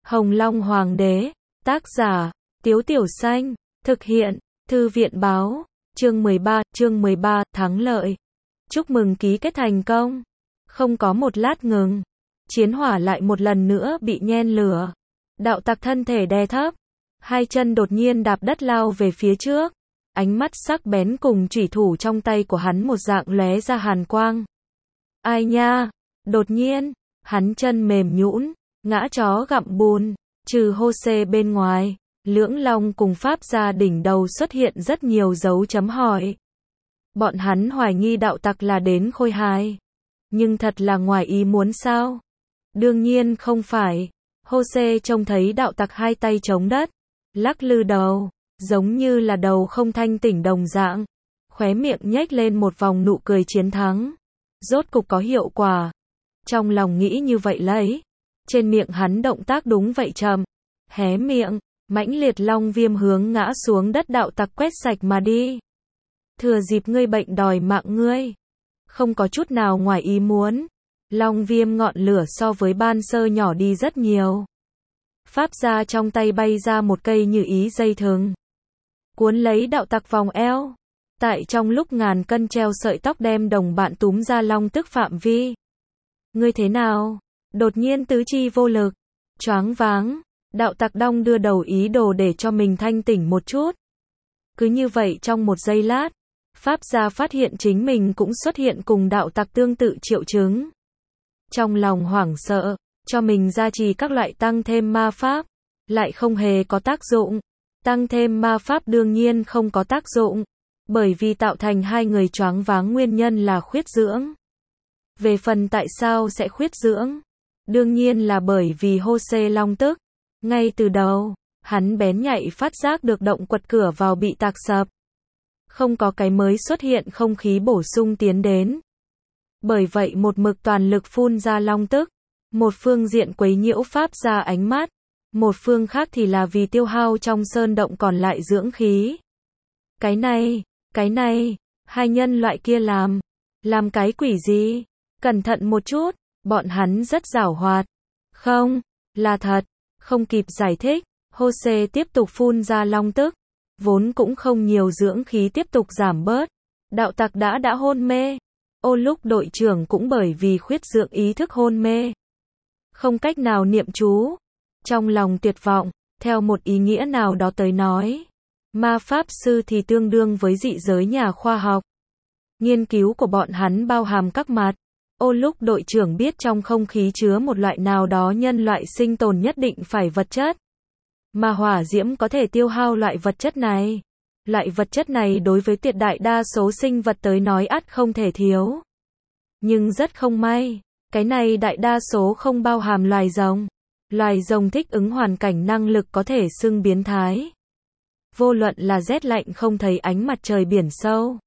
Hồng Long Hoàng đế, tác giả, Tiếu Tiểu Xanh, thực hiện, Thư viện Báo, chương 13, thắng lợi. Chúc mừng ký kết thành công. Không có một lát ngừng. Chiến hỏa lại một lần nữa bị nhen lửa. Đạo tặc thân thể đè thấp. Hai chân đột nhiên đạp đất lao về phía trước. Ánh mắt sắc bén cùng chủy thủ trong tay của hắn một dạng lóe ra hàn quang. Ai nha? Đột nhiên, hắn chân mềm nhũn, ngã chó gặm bùn, trừ Hô-xê bên ngoài, Lưỡng Long cùng Pháp gia đỉnh đầu xuất hiện rất nhiều dấu chấm hỏi. Bọn hắn hoài nghi đạo tặc là đến khôi hài. Nhưng thật là ngoài ý muốn sao? Đương nhiên không phải. Hô-xê trông thấy đạo tặc hai tay chống đất, lắc lư đầu, giống như là đầu không thanh tỉnh đồng dạng. Khóe miệng nhếch lên một vòng nụ cười chiến thắng. Rốt cục có hiệu quả. Trong lòng nghĩ như vậy lấy. Trên miệng hắn động tác đúng vậy chậm. Hé miệng, mãnh liệt long viêm hướng ngã xuống đất đạo tặc quét sạch mà đi. Thừa dịp ngươi bệnh đòi mạng ngươi. Không có chút nào ngoài ý muốn. Long viêm ngọn lửa so với ban sơ nhỏ đi rất nhiều. Pháp gia trong tay bay ra một cây như ý dây thừng. Cuốn lấy đạo tặc vòng eo. Tại trong lúc ngàn cân treo sợi tóc đem đồng bạn túm ra long tức phạm vi. Ngươi thế nào? Đột nhiên tứ chi vô lực. Choáng váng. Đạo tặc đong đưa đầu ý đồ để cho mình thanh tỉnh một chút. Cứ như vậy trong một giây lát. Pháp gia phát hiện chính mình cũng xuất hiện cùng đạo tặc tương tự triệu chứng. Trong lòng hoảng sợ, cho mình gia trì các loại tăng thêm ma pháp, lại không hề có tác dụng. Tăng thêm ma pháp đương nhiên không có tác dụng, bởi vì tạo thành hai người choáng váng nguyên nhân là khuyết dưỡng. Về phần tại sao sẽ khuyết dưỡng? Đương nhiên là bởi vì Hô-xê long tức. Ngay từ đầu, hắn bén nhạy phát giác được động quật cửa vào bị tạc sập. Không có cái mới xuất hiện không khí bổ sung tiến đến. Bởi vậy một mực toàn lực phun ra long tức. Một phương diện quấy nhiễu Pháp gia ánh mắt. Một phương khác thì là vì tiêu hao trong sơn động còn lại dưỡng khí. Cái này, hai nhân loại kia làm cái quỷ gì? Cẩn thận một chút, bọn hắn rất giảo hoạt. Không, là thật, không kịp giải thích, Hô-xê tiếp tục phun ra long tức. Vốn cũng không nhiều dưỡng khí tiếp tục giảm bớt. Đạo tặc đã hôn mê. Ô lúc đội trưởng cũng bởi vì khuyết dưỡng ý thức hôn mê. Không cách nào niệm chú. Trong lòng tuyệt vọng, theo một ý nghĩa nào đó tới nói. Ma pháp sư thì tương đương với dị giới nhà khoa học. Nghiên cứu của bọn hắn bao hàm các mặt. Ô lúc đội trưởng biết trong không khí chứa một loại nào đó nhân loại sinh tồn nhất định phải vật chất. Mà hỏa diễm có thể tiêu hao loại vật chất này. Loại vật chất này đối với tuyệt đại đa số sinh vật tới nói ắt không thể thiếu. Nhưng rất không may, cái này đại đa số không bao hàm loài rồng. Loài rồng thích ứng hoàn cảnh năng lực có thể xưng biến thái. Vô luận là rét lạnh không thấy ánh mặt trời biển sâu,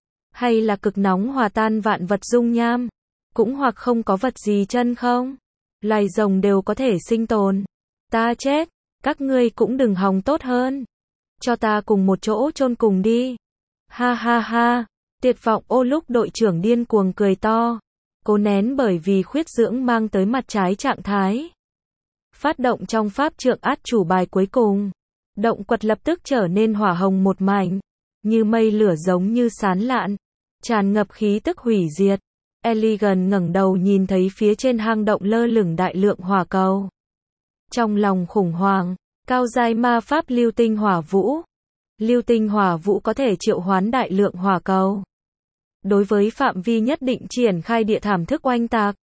hay là cực nóng hòa tan vạn vật dung nham, cũng hoặc không có vật gì chân không. Loài rồng đều có thể sinh tồn. Ta chết, các ngươi cũng đừng hòng tốt hơn. Cho ta cùng một chỗ chôn cùng đi. Ha ha ha, tuyệt vọng ô lúc đội trưởng điên cuồng cười to. Cố nén bởi vì khuyết dưỡng mang tới mặt trái trạng thái. Phát động trong pháp trượng át chủ bài cuối cùng. Động quật lập tức trở nên hỏa hồng một mảnh. Như mây lửa giống như sán lạn. Tràn ngập khí tức hủy diệt. Elegant ngẩng đầu nhìn thấy phía trên hang động lơ lửng đại lượng hỏa cầu. Trong lòng khủng hoảng, cao giai ma pháp lưu tinh hỏa vũ. Lưu tinh hỏa vũ có thể triệu hoán đại lượng hỏa cầu. Đối với phạm vi nhất định triển khai địa thảm thức oanh tạc.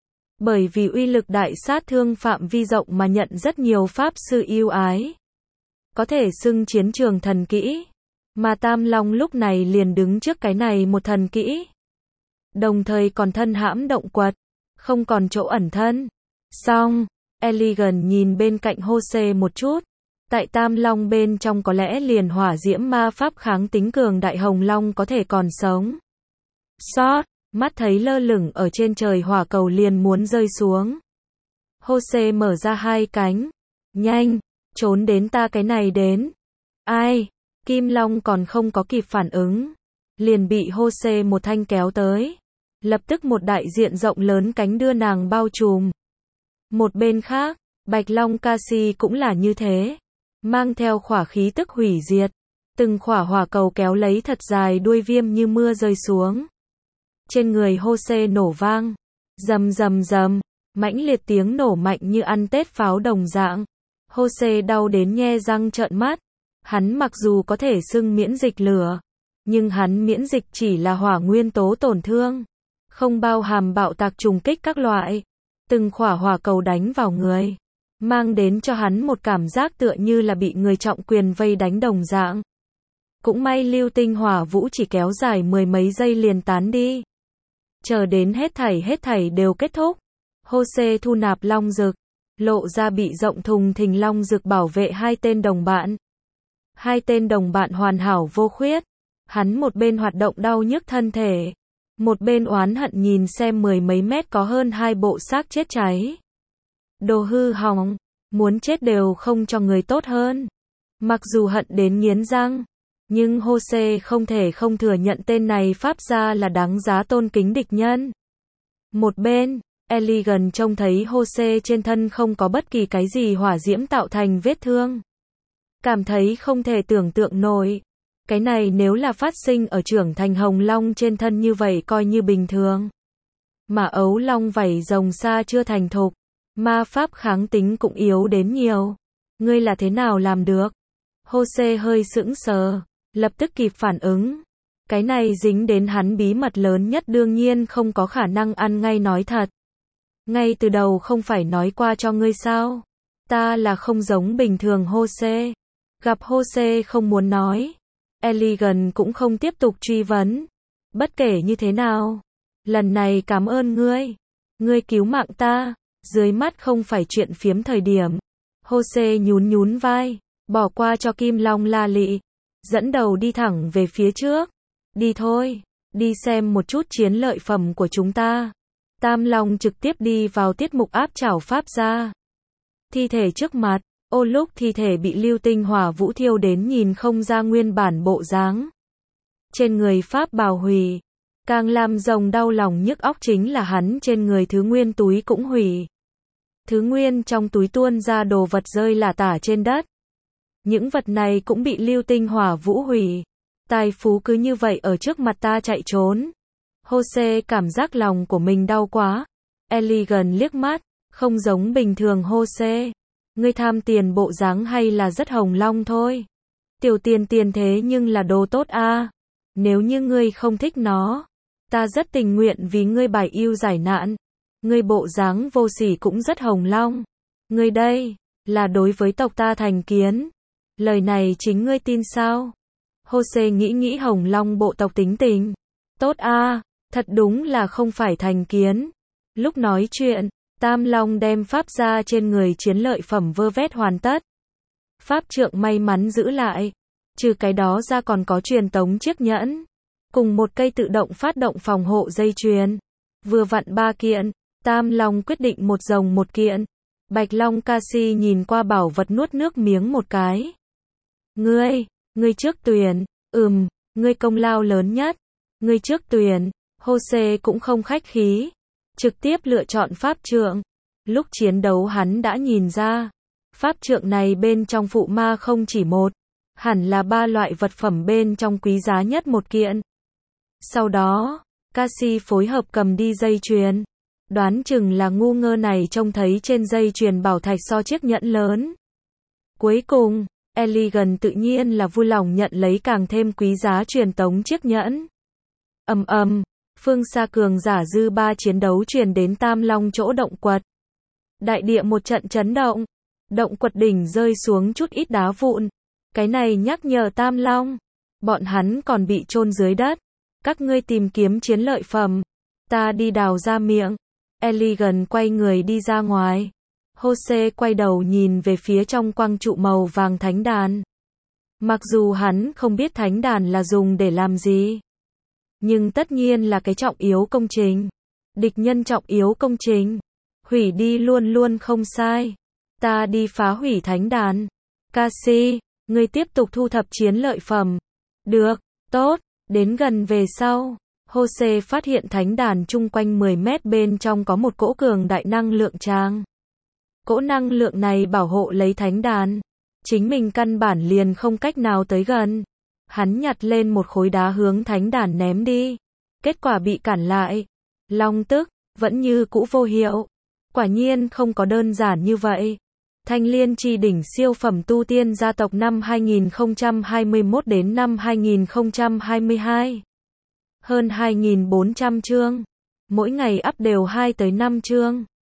Bởi vì uy lực đại sát thương phạm vi rộng mà nhận rất nhiều pháp sư yêu ái. Có thể xưng chiến trường thần kỹ. Mà Tam Long lúc này liền đứng trước cái này một thần kỹ. Đồng thời còn thân hãm động quật. Không còn chỗ ẩn thân. Xong, Elegant nhìn bên cạnh Hô-xê một chút. Tại Tam Long bên trong có lẽ liền hỏa diễm ma pháp kháng tính cường đại Hồng Long có thể còn sống. Xót, mắt thấy lơ lửng ở trên trời hỏa cầu liền muốn rơi xuống. Hô-xê mở ra hai cánh. Nhanh, trốn đến ta cái này đến. Ai? Kim Long còn không có kịp phản ứng. Liền bị Hô-xê một thanh kéo tới. Lập tức một đại diện rộng lớn cánh đưa nàng bao trùm. Một bên khác, Bạch Long Casi cũng là như thế. Mang theo khỏa khí tức hủy diệt. Từng khỏa hỏa cầu kéo lấy thật dài đuôi viêm như mưa rơi xuống. Trên người Jose nổ vang. Rầm rầm rầm. Mãnh liệt tiếng nổ mạnh như ăn Tết pháo đồng dạng. Jose đau đến nhe răng trợn mắt. Hắn mặc dù có thể xưng miễn dịch lửa, nhưng hắn miễn dịch chỉ là hỏa nguyên tố tổn thương, không bao hàm bạo tạc trùng kích các loại. Từng khỏa hỏa cầu đánh vào người, mang đến cho hắn một cảm giác tựa như là bị người trọng quyền vây đánh đồng dạng. Cũng may lưu tinh hỏa vũ chỉ kéo dài mười mấy giây liền tán đi. Chờ đến hết thảy đều kết thúc. Jose thu nạp long dực, lộ ra bị rộng thùng thình long dực bảo vệ hai tên đồng bạn. Hai tên đồng bạn hoàn hảo vô khuyết. Hắn một bên hoạt động đau nhức thân thể, một bên oán hận nhìn xem mười mấy mét có hơn hai bộ xác chết cháy. Đồ hư hỏng, muốn chết đều không cho người tốt hơn. Mặc dù hận đến nghiến răng, nhưng Jose không thể không thừa nhận tên này pháp gia là đáng giá tôn kính địch nhân. Một bên, Elegant trông thấy Jose trên thân không có bất kỳ cái gì hỏa diễm tạo thành vết thương. Cảm thấy không thể tưởng tượng nổi. Cái này nếu là phát sinh ở trưởng thành hồng long trên thân như vậy coi như bình thường. Mà ấu long vảy rồng xa chưa thành thục, ma pháp kháng tính cũng yếu đến nhiều. Ngươi là thế nào làm được? Jose hơi sững sờ, lập tức kịp phản ứng. Cái này dính đến hắn bí mật lớn nhất đương nhiên không có khả năng ăn ngay nói thật. Ngay từ đầu không phải nói qua cho ngươi sao? Ta là không giống bình thường Jose. Gặp Jose không muốn nói. Elegant cũng không tiếp tục truy vấn. Bất kể như thế nào, lần này cảm ơn ngươi. Ngươi cứu mạng ta. Dưới mắt không phải chuyện phiếm thời điểm. Jose nhún vai, bỏ qua cho Kim Long La Lị, dẫn đầu đi thẳng về phía trước. Đi thôi, đi xem một chút chiến lợi phẩm của chúng ta. Tam Long trực tiếp đi vào tiết mục áp chảo pháp gia. Thi thể trước mặt, lúc thi thể bị lưu tinh hỏa vũ thiêu đến nhìn không ra nguyên bản bộ dáng. Trên người pháp bào hủy, càng làm rồng đau lòng nhức óc chính là hắn trên người thứ nguyên túi cũng hủy. Thứ nguyên trong túi tuôn ra đồ vật rơi lả tả trên đất. Những vật này cũng bị lưu tinh hỏa vũ hủy. Tài phú cứ như vậy ở trước mặt ta chạy trốn. Jose cảm giác lòng của mình đau quá. Elegant liếc mắt, không giống bình thường Jose. Ngươi tham tiền bộ dáng hay là rất hồng long thôi. Tiểu tiền thế nhưng là đồ tốt a. Nếu như ngươi không thích nó, ta rất tình nguyện vì ngươi bài ưu giải nạn. Ngươi bộ dáng vô sỉ cũng rất hồng long. Ngươi đây, là đối với tộc ta thành kiến. Lời này chính ngươi tin sao? Jose nghĩ hồng long bộ tộc tính tình. Tốt a, thật đúng là không phải thành kiến. Lúc nói chuyện, Tam Long đem pháp gia trên người chiến lợi phẩm vơ vét hoàn tất. Pháp trượng may mắn giữ lại. Trừ cái đó ra còn có truyền tống chiếc nhẫn. Cùng một cây tự động phát động phòng hộ dây chuyền. Vừa vặn 3 kiện. Tam Long quyết định một rồng một kiện. Bạch Long Casi nhìn qua bảo vật nuốt nước miếng một cái. Ngươi trước tuyển. Ngươi công lao lớn nhất. Ngươi trước tuyển. Jose cũng không khách khí. Trực tiếp lựa chọn pháp trượng. Lúc chiến đấu hắn đã nhìn ra. Pháp trượng này bên trong phụ ma không chỉ một. Hẳn là 3 loại vật phẩm bên trong quý giá nhất một kiện. Sau đó, Casi phối hợp cầm đi dây chuyền. Đoán chừng là ngu ngơ này trông thấy trên dây chuyền bảo thạch so chiếc nhẫn lớn. Cuối cùng, Elegant tự nhiên là vui lòng nhận lấy càng thêm quý giá truyền tống chiếc nhẫn. Phương xa cường giả dư ba chiến đấu truyền đến Tam Long chỗ động quật. Đại địa một trận chấn động. Động quật đỉnh rơi xuống chút ít đá vụn. Cái này nhắc nhở Tam Long. Bọn hắn còn bị chôn dưới đất. Các ngươi tìm kiếm chiến lợi phẩm. Ta đi đào ra miệng. Elegant quay người đi ra ngoài. Jose quay đầu nhìn về phía trong quang trụ màu vàng thánh đàn. Mặc dù hắn không biết thánh đàn là dùng để làm gì. Nhưng tất nhiên là cái trọng yếu công trình. Địch nhân trọng yếu công trình. Hủy đi luôn luôn không sai. Ta đi phá hủy thánh đàn. Casi, ngươi tiếp tục thu thập chiến lợi phẩm. Được, tốt, đến gần về sau. Jose phát hiện thánh đàn chung quanh 10 mét bên trong có một cỗ cường đại năng lượng tràng. Cỗ năng lượng này bảo hộ lấy thánh đàn. Chính mình căn bản liền không cách nào tới gần. Hắn nhặt lên một khối đá hướng thánh đàn ném đi. Kết quả bị cản lại. Long tức, vẫn như cũ vô hiệu. Quả nhiên không có đơn giản như vậy. Thanh Liên Chi đỉnh siêu phẩm tu tiên gia tộc năm 2021 đến năm 2022. Hơn 2.400 chương. Mỗi ngày up đều 2 tới 5 chương.